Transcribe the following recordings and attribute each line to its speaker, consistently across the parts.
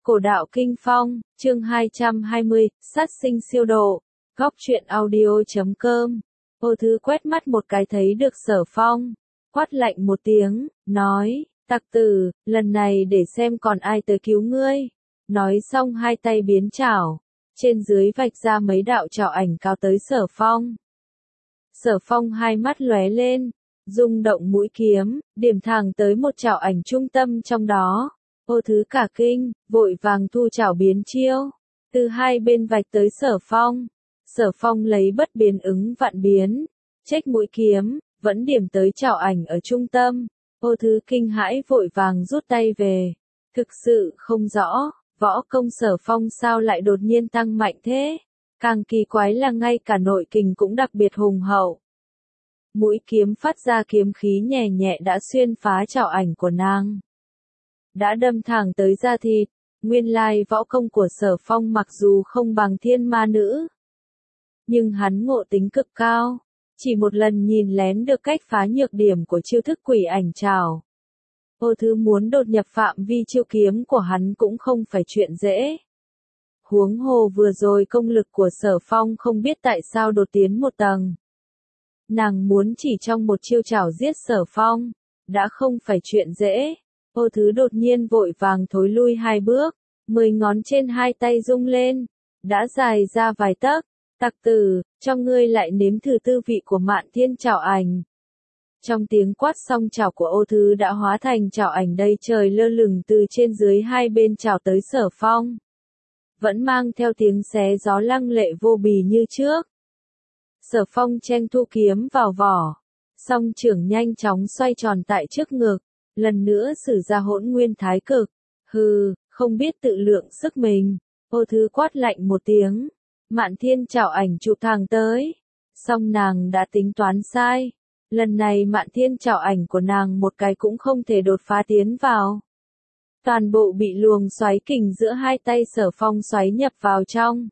Speaker 1: Cổ đạo Kinh Phong, chương 220, sát sinh siêu độ, góc truyện audio.com. Ô Thứ quét mắt một cái thấy được Sở Phong, quát lạnh một tiếng, nói, tặc tử, lần này để xem còn ai tới cứu ngươi. Nói xong hai tay biến chảo, trên dưới vạch ra mấy đạo chảo ảnh cao tới Sở Phong. Sở Phong hai mắt lóe lên, rung động mũi kiếm, điểm thẳng tới một chảo ảnh trung tâm trong đó. Ô Thứ cả kinh, vội vàng thu chảo biến chiêu, từ hai bên vạch tới Sở Phong. Sở Phong lấy bất biến ứng vạn biến, chếch mũi kiếm, vẫn điểm tới chảo ảnh ở trung tâm. Ô Thứ kinh hãi vội vàng rút tay về, thực sự không rõ, võ công Sở Phong sao lại đột nhiên tăng mạnh thế, càng kỳ quái là ngay cả nội kình cũng đặc biệt hùng hậu. Mũi kiếm phát ra kiếm khí nhẹ nhẹ đã xuyên phá chảo ảnh của nàng, đã đâm thẳng tới da thịt. Nguyên lai võ công của Sở Phong mặc dù không bằng Thiên Ma Nữ, nhưng hắn ngộ tính cực cao, chỉ một lần nhìn lén được cách phá nhược điểm của chiêu thức quỷ ảnh trảo. Ô Thứ muốn đột nhập phạm vi chiêu kiếm của hắn cũng không phải chuyện dễ. Huống hồ vừa rồi công lực của Sở Phong không biết tại sao đột tiến một tầng. Nàng muốn chỉ trong một chiêu trảo giết Sở Phong, đã không phải chuyện dễ. Ô Thứ đột nhiên vội vàng thối lui hai bước, 10 ngón trên hai tay rung lên, đã dài ra vài tấc. Tặc tử, cho ngươi lại nếm thử tư vị của Mạn Thiên chảo ảnh. Trong tiếng quát xong chảo của Ô Thứ đã hóa thành chảo ảnh đầy trời lơ lửng từ trên dưới hai bên chảo tới Sở Phong. Vẫn mang theo tiếng xé gió lăng lệ vô bì như trước. Sở Phong chen thu kiếm vào vỏ, song trưởng nhanh chóng xoay tròn tại trước ngực, lần nữa sử ra Hỗn Nguyên Thái Cực. Hừ, không biết tự lượng sức mình. Ô Thứ quát lạnh một tiếng, Mạn Thiên chảo ảnh chụp thẳng tới. Song nàng đã tính toán sai. Lần này Mạn Thiên chảo ảnh của nàng một cái cũng không thể đột phá tiến vào. Toàn bộ bị luồng xoáy kình giữa hai tay Sở Phong xoáy nhập vào trong.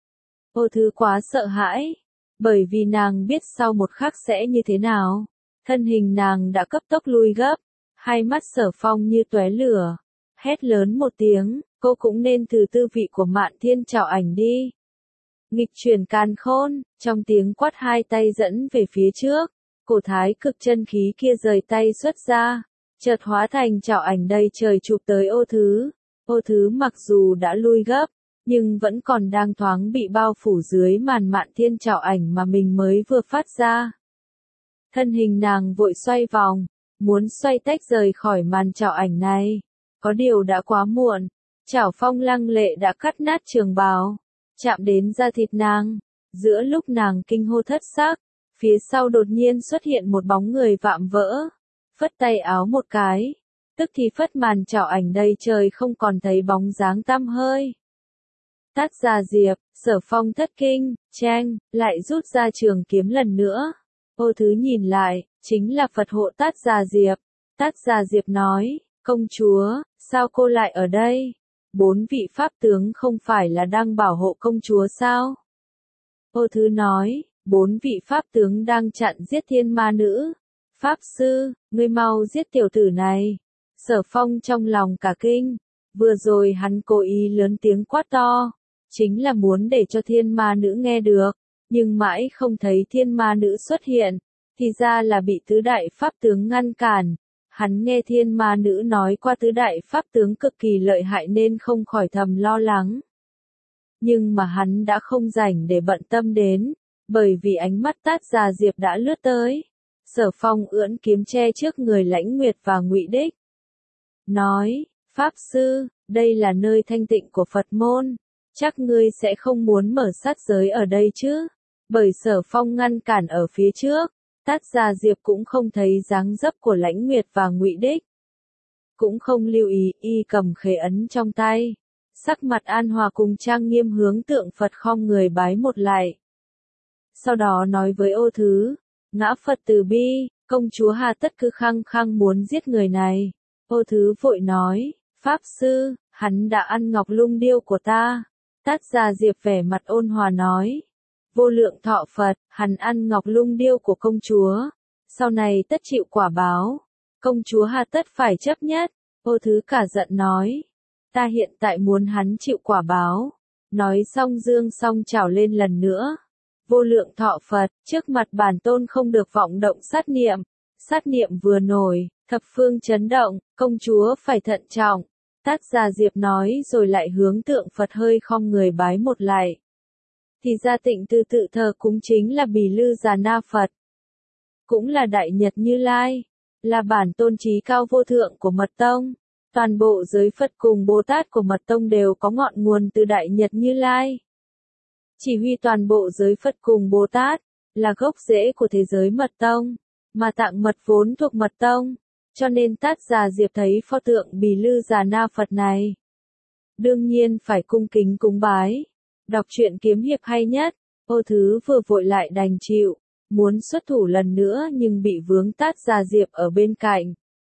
Speaker 1: Ô Thứ quá sợ hãi, bởi vì nàng biết sau một khắc sẽ như thế nào. Thân hình nàng đã cấp tốc lui gấp, hai mắt Sở Phong như tóe lửa, hét lớn một tiếng, cô cũng nên thử tư vị của Mạn Thiên chảo ảnh đi. Nghịch chuyển càn khôn, trong tiếng quát hai tay dẫn về phía trước, cổ thái cực chân khí kia rời tay xuất ra, chợt hóa thành chảo ảnh đầy trời chụp tới Ô Thứ. Ô Thứ mặc dù đã lui gấp, nhưng vẫn còn đang thoáng bị bao phủ dưới màn Mạn Thiên chảo ảnh mà mình mới vừa phát ra. Thân hình nàng vội xoay vòng, muốn xoay tách rời khỏi màn chảo ảnh này. Có điều đã quá muộn, chảo phong lăng lệ đã cắt nát trường bào, chạm đến da thịt nàng. Giữa lúc nàng kinh hô thất sắc, phía sau đột nhiên xuất hiện một bóng người vạm vỡ, phất tay áo một cái, tức thì phất màn chảo ảnh đầy trời không còn thấy bóng dáng tăm hơi. Tát Gia Diệp, Sở Phong thất kinh, cheng, lại rút ra trường kiếm lần nữa. Ô Thứ nhìn lại, chính là Phật hộ Tát Gia Diệp. Tát Gia Diệp nói, công chúa, sao cô lại ở đây? 4 vị pháp tướng không phải là đang bảo hộ công chúa sao? Ô Thứ nói, 4 vị pháp tướng đang chặn giết Thiên Ma Nữ. Pháp sư, ngươi mau giết tiểu tử này. Sở Phong trong lòng cả kinh, vừa rồi hắn cố ý lớn tiếng quát to, chính là muốn để cho Thiên Ma Nữ nghe được, nhưng mãi không thấy Thiên Ma Nữ xuất hiện, thì ra là bị tứ đại pháp tướng ngăn cản. Hắn nghe Thiên Ma Nữ nói qua tứ đại pháp tướng cực kỳ lợi hại nên không khỏi thầm lo lắng. Nhưng mà hắn đã không rảnh để bận tâm đến, bởi vì ánh mắt Tát Gia Diệp đã lướt tới. Sở Phong ưỡn kiếm che trước người Lãnh Nguyệt và Ngụy Đích. Nói, Pháp sư, đây là nơi thanh tịnh của Phật môn, chắc ngươi sẽ không muốn mở sát giới ở đây chứ? Bởi Sở Phong ngăn cản ở phía trước, Tát Gia Diệp cũng không thấy dáng dấp của Lãnh Nguyệt và Ngụy Đích. Cũng không lưu ý, y cầm khế ấn trong tay. Sắc mặt an hòa cùng trang nghiêm hướng tượng Phật khom người bái một lạy. Sau đó nói với Ô Thứ, ngã Phật từ bi, công chúa hà tất cứ khăng khăng muốn giết người này. Ô Thứ vội nói, Pháp sư, hắn đã ăn ngọc lung điêu của ta. Tát Gia Diệp vẻ mặt ôn hòa nói, vô lượng thọ Phật, hắn ăn ngọc lung điêu của công chúa, sau này tất chịu quả báo, công chúa hà tất phải chấp nhất. Ô Thứ cả giận nói, Ta hiện tại muốn hắn chịu quả báo. Nói xong dương song trào lên lần nữa. Vô lượng thọ Phật, trước mặt bản tôn không được vọng động sát niệm. Sát niệm vừa nổi, thập phương chấn động, công chúa phải thận trọng. Tát Gia Diệp nói rồi lại hướng tượng Phật hơi khom người bái một lạy. Thì ra Tịnh Tư tự thờ cúng chính là Bì Lư Già Na Phật. Cũng là Đại Nhật Như Lai, là bản tôn trí cao vô thượng của Mật Tông. Toàn bộ giới Phật cùng Bồ Tát của Mật Tông đều có ngọn nguồn từ Đại Nhật Như Lai. Chỉ huy toàn bộ giới Phật cùng Bồ Tát, là gốc rễ của thế giới Mật Tông, mà tạng mật vốn thuộc Mật Tông, cho nên Tát Già Diệp thấy pho tượng Bì Lư Già Na Phật này. Đương nhiên phải cung kính cúng bái. Đọc truyện kiếm hiệp hay nhất, Ô Thứ vừa vội lại đành chịu, muốn xuất thủ lần nữa nhưng bị vướng Tát Già Diệp ở bên cạnh.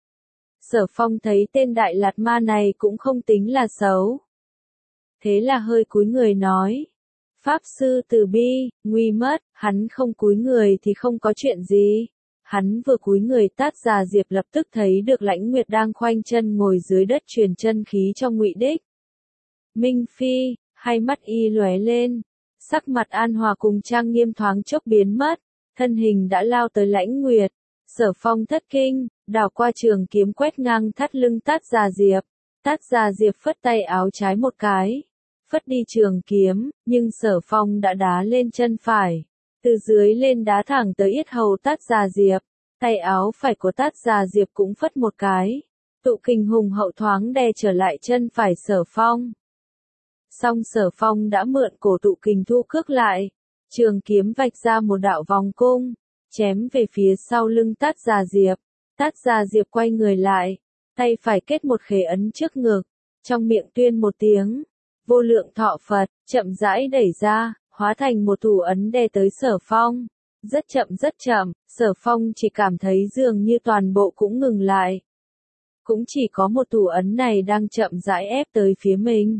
Speaker 1: Sở Phong thấy tên Đại Lạt Ma này cũng không tính là xấu. Thế là hơi cúi người nói. Pháp sư từ bi, nguy mất, hắn không cúi người thì không có chuyện gì. Hắn vừa cúi người Tát Già Diệp lập tức thấy được Lãnh Nguyệt đang khoanh chân ngồi dưới đất truyền chân khí cho Ngụy Đích. Minh Phi, hai mắt y lóe lên, sắc mặt an hòa cùng trang nghiêm thoáng chốc biến mất, thân hình đã lao tới Lãnh Nguyệt. Sở Phong thất kinh, đảo qua trường kiếm quét ngang thắt lưng Tát Già Diệp. Tát Già Diệp phất tay áo trái một cái, phất đi trường kiếm, nhưng Sở Phong đã đá lên chân phải, từ dưới lên đá thẳng tới yết hầu Tát Già Diệp. Tay áo phải của Tát Già Diệp cũng phất một cái, tụ kình hùng hậu thoáng đè trở lại chân phải Sở Phong. Song Sở Phong đã mượn cổ tụ kình thu cước lại, trường kiếm vạch ra một đạo vòng cung, chém về phía sau lưng Tát Già Diệp. Tát Già Diệp quay người lại, tay phải kết một khế ấn trước ngực, trong miệng tuyên một tiếng, vô lượng thọ Phật, chậm rãi đẩy ra, hóa thành một thủ ấn đè tới Sở Phong. Rất chậm, Sở Phong chỉ cảm thấy dường như toàn bộ cũng ngừng lại. Cũng chỉ có một thủ ấn này đang chậm rãi ép tới phía mình.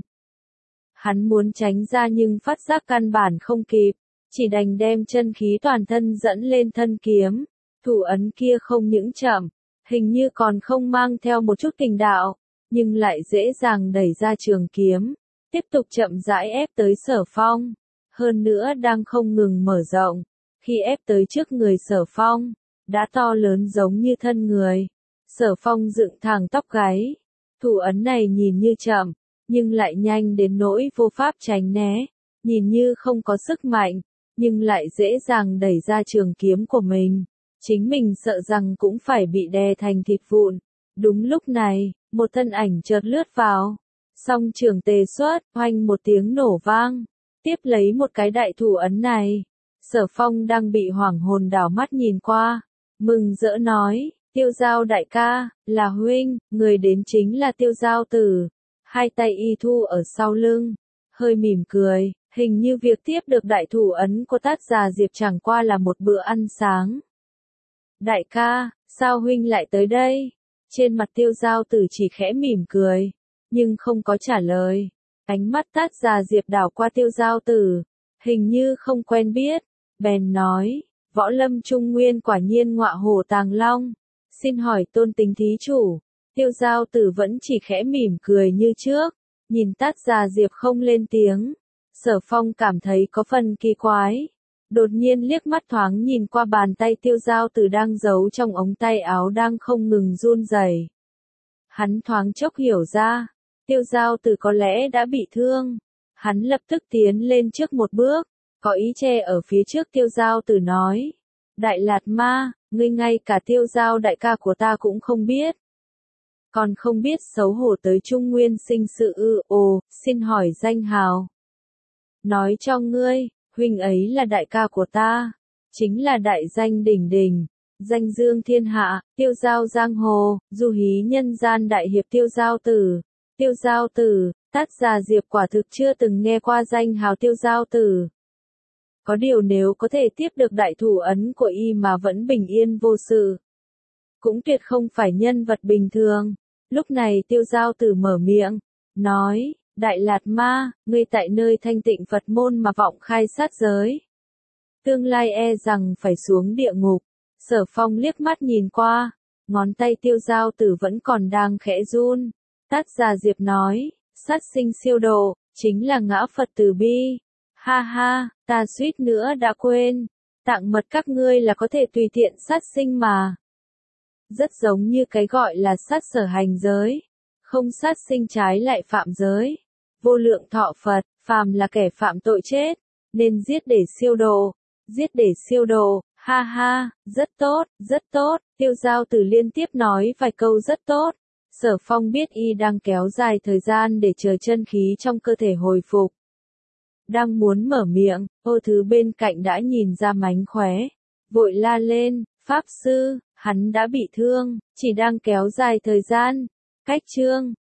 Speaker 1: Hắn muốn tránh ra nhưng phát giác căn bản không kịp, chỉ đành đem chân khí toàn thân dẫn lên thân kiếm. Thủ ấn kia không những chậm, hình như còn không mang theo một chút kình đạo, nhưng lại dễ dàng đẩy ra trường kiếm, tiếp tục chậm rãi ép tới Sở Phong. Hơn nữa đang không ngừng mở rộng, khi ép tới trước người Sở Phong, đã to lớn giống như thân người. Sở Phong dựng thẳng tóc gáy, thủ ấn này nhìn như chậm, nhưng lại nhanh đến nỗi vô pháp tránh né, nhìn như không có sức mạnh, nhưng lại dễ dàng đẩy ra trường kiếm của mình. Chính mình sợ rằng cũng phải bị đè thành thịt vụn. Đúng lúc này, một thân ảnh chợt lướt vào. Song trường tề xuất, oanh một tiếng nổ vang. Tiếp lấy một cái đại thủ ấn này. Sở Phong đang bị hoảng hồn đảo mắt nhìn qua. Mừng rỡ nói, Tiêu Giao đại ca, là huynh, người đến chính là Tiêu Giao tử. Hai tay y thu ở sau lưng. Hơi mỉm cười, hình như việc tiếp được đại thủ ấn của Tát Già Diệp chẳng qua là một bữa ăn sáng. Đại ca, sao huynh lại tới đây? Trên mặt Tiêu Giao tử chỉ khẽ mỉm cười, nhưng không có trả lời. Ánh mắt Tát Già Diệp đảo qua Tiêu Giao tử, hình như không quen biết, bèn nói, võ lâm trung nguyên quả nhiên ngọa hổ tàng long. Xin hỏi tôn tính thí chủ. Tiêu Giao tử vẫn chỉ khẽ mỉm cười như trước, nhìn Tát Già Diệp không lên tiếng. Sở Phong cảm thấy có phần kỳ quái. Đột nhiên liếc mắt thoáng nhìn qua bàn tay Tiêu Giao tử đang giấu trong ống tay áo đang không ngừng run rẩy. Hắn thoáng chốc hiểu ra, Tiêu Giao tử có lẽ đã bị thương. Hắn lập tức tiến lên trước một bước, có ý che ở phía trước Tiêu Giao tử nói. Đại Lạt Ma, ngươi ngay cả Tiêu Giao đại ca của ta cũng không biết. Còn không biết xấu hổ tới Trung Nguyên sinh sự ư? Ồ, xin hỏi danh hào. Nói cho ngươi, huynh ấy là đại ca của ta, chính là đại danh đỉnh đỉnh, danh dương thiên hạ, Tiêu Giao giang hồ, du hí nhân gian đại hiệp Tiêu Giao tử. Tiêu Giao tử, Tát Già Diệp quả thực chưa từng nghe qua danh hào Tiêu Giao tử. Có điều nếu có thể tiếp được đại thủ ấn của y mà vẫn bình yên vô sự, cũng tuyệt không phải nhân vật bình thường. Lúc này Tiêu Giao tử mở miệng, nói, Đại Lạt Ma, ngươi tại nơi thanh tịnh Phật môn mà vọng khai sát giới. Tương lai e rằng phải xuống địa ngục. Sở Phong liếc mắt nhìn qua, ngón tay Tiêu Giao tử vẫn còn đang khẽ run. Tát Già Diệp nói, sát sinh siêu độ, chính là ngã Phật từ bi. Ha ha, ta suýt nữa đã quên. Tạng mật các ngươi là có thể tùy tiện sát sinh mà. Rất giống như cái gọi là sát sở hành giới. Không sát sinh trái lại phạm giới. Vô lượng thọ Phật, phàm là kẻ phạm tội chết, nên giết để siêu độ. Giết để siêu độ, ha ha, rất tốt, rất tốt. Tiêu Giao Tử liên tiếp nói vài câu rất tốt. Sở Phong biết y đang kéo dài thời gian để chờ chân khí trong cơ thể hồi phục. Đang muốn mở miệng, Ô Thứ bên cạnh đã nhìn ra mánh khóe. Vội la lên, Pháp Sư, hắn đã bị thương, chỉ đang kéo dài thời gian. Cách chương